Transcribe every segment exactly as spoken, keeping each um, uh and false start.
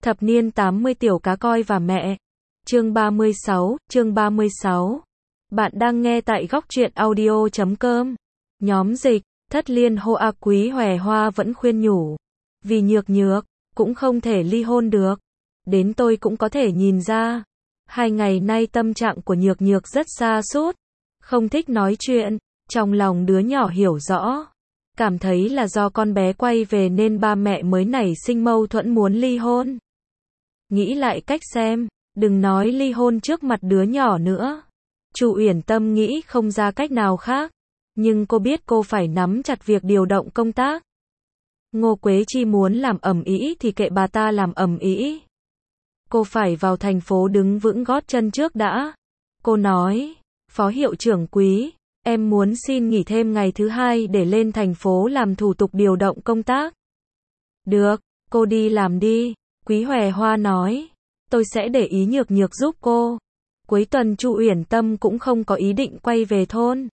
Thập niên tám mươi tiểu cá coi và mẹ. Chương ba mươi sáu, chương ba mươi sáu. Bạn đang nghe tại góc truyện audio chấm com. Nhóm dịch, Thất Liên Hoa Quý Hòe Hoa vẫn khuyên nhủ. Vì nhược nhược, cũng không thể ly hôn được. Đến tôi cũng có thể nhìn ra. Hai ngày nay tâm trạng của nhược nhược rất sa sút, không thích nói chuyện, trong lòng đứa nhỏ hiểu rõ. Cảm thấy là do con bé quay về nên ba mẹ mới nảy sinh mâu thuẫn muốn ly hôn. Nghĩ lại cách xem, đừng nói ly hôn trước mặt đứa nhỏ nữa. Chu Uyển Tâm nghĩ không ra cách nào khác, nhưng cô biết cô phải nắm chặt việc điều động công tác. Ngô Quế Chi muốn làm ầm ĩ thì kệ bà ta làm ầm ĩ. Cô phải vào thành phố đứng vững gót chân trước đã. Cô nói, Phó hiệu trưởng Quý, em muốn xin nghỉ thêm ngày thứ hai để lên thành phố làm thủ tục điều động công tác. Được, cô đi làm đi. Quý Hòe Hoa nói, tôi sẽ để ý nhược nhược giúp cô. Cuối tuần Chu Uyển Tâm cũng không có ý định quay về thôn.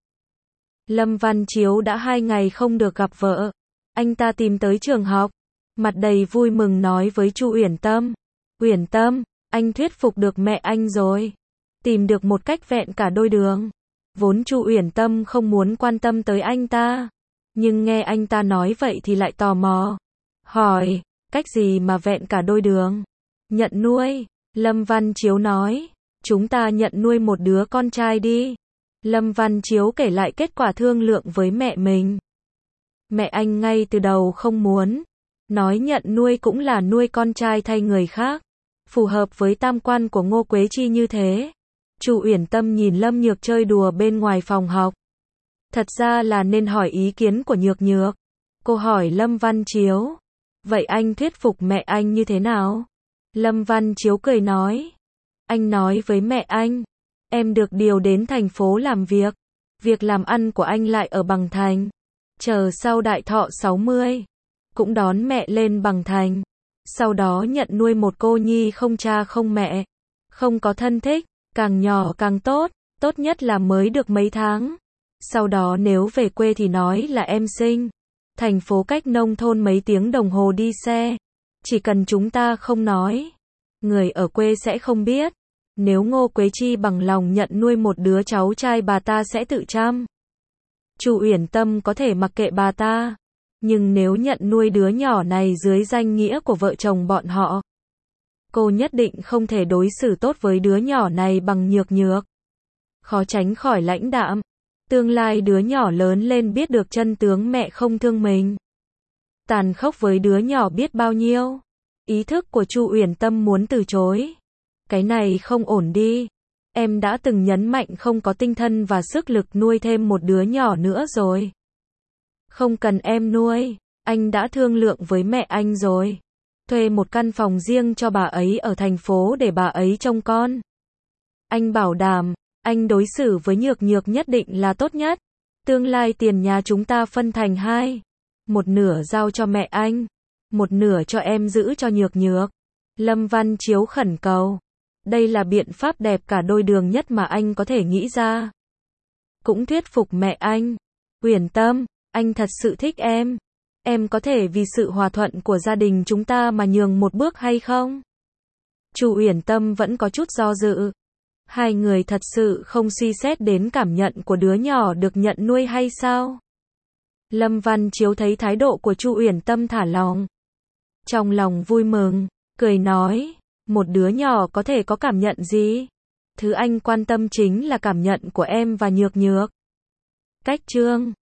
Lâm Văn Chiếu đã hai ngày không được gặp vợ. Anh ta tìm tới trường học, mặt đầy vui mừng nói với Chu Uyển Tâm. Uyển Tâm, anh thuyết phục được mẹ anh rồi. Tìm được một cách vẹn cả đôi đường. Vốn Chu Uyển Tâm không muốn quan tâm tới anh ta, nhưng nghe anh ta nói vậy thì lại tò mò. Hỏi, cách gì mà vẹn cả đôi đường? Nhận nuôi. Lâm Văn Chiếu nói, chúng ta nhận nuôi một đứa con trai đi. Lâm Văn Chiếu kể lại kết quả thương lượng với mẹ mình. Mẹ anh ngay từ đầu không muốn, nói nhận nuôi cũng là nuôi con trai thay người khác, phù hợp với tam quan của Ngô Quế Chi như thế. Chu Uyển Tâm nhìn Lâm Nhược chơi đùa bên ngoài phòng học. Thật ra là nên hỏi ý kiến của Nhược Nhược. Cô hỏi Lâm Văn Chiếu, vậy anh thuyết phục mẹ anh như thế nào? Lâm Văn Chiếu cười nói, anh nói với mẹ anh, em được điều đến thành phố làm việc. Việc làm ăn của anh lại ở Bằng Thành. Chờ sau đại thọ sáu mươi, cũng đón mẹ lên Bằng Thành. Sau đó nhận nuôi một cô nhi không cha không mẹ, không có thân thích, càng nhỏ càng tốt, tốt nhất là mới được mấy tháng. Sau đó nếu về quê thì nói là em sinh. Thành phố cách nông thôn mấy tiếng đồng hồ đi xe. Chỉ cần chúng ta không nói, người ở quê sẽ không biết. Nếu Ngô Quế Chi bằng lòng nhận nuôi một đứa cháu trai bà ta sẽ tự chăm. Chu Uyển Tâm có thể mặc kệ bà ta, nhưng nếu nhận nuôi đứa nhỏ này dưới danh nghĩa của vợ chồng bọn họ, cô nhất định không thể đối xử tốt với đứa nhỏ này bằng nhược nhược. Khó tránh khỏi lãnh đạm. Tương lai đứa nhỏ lớn lên biết được chân tướng mẹ không thương mình. Tàn khốc với đứa nhỏ biết bao nhiêu. Ý thức của Chu Uyển Tâm muốn từ chối. Cái này không ổn đi. Em đã từng nhấn mạnh không có tinh thần và sức lực nuôi thêm một đứa nhỏ nữa rồi. Không cần em nuôi. Anh đã thương lượng với mẹ anh rồi. Thuê một căn phòng riêng cho bà ấy ở thành phố để bà ấy trông con. Anh bảo đảm, anh đối xử với nhược nhược nhất định là tốt nhất. Tương lai tiền nhà chúng ta phân thành hai. Một nửa giao cho mẹ anh, một nửa cho em giữ cho nhược nhược. Lâm Văn Chiếu khẩn cầu. Đây là biện pháp đẹp cả đôi đường nhất mà anh có thể nghĩ ra. Cũng thuyết phục mẹ anh. Uyển Tâm, anh thật sự thích em. Em có thể vì sự hòa thuận của gia đình chúng ta mà nhường một bước hay không? Chu Uyển Tâm vẫn có chút do dự. Hai người thật sự không suy xét đến cảm nhận của đứa nhỏ được nhận nuôi hay sao? Lâm Văn Chiếu thấy thái độ của Chu Uyển Tâm thả lỏng, trong lòng vui mừng, cười nói, một đứa nhỏ có thể có cảm nhận gì? Thứ anh quan tâm chính là cảm nhận của em và nhược nhược. Cách chương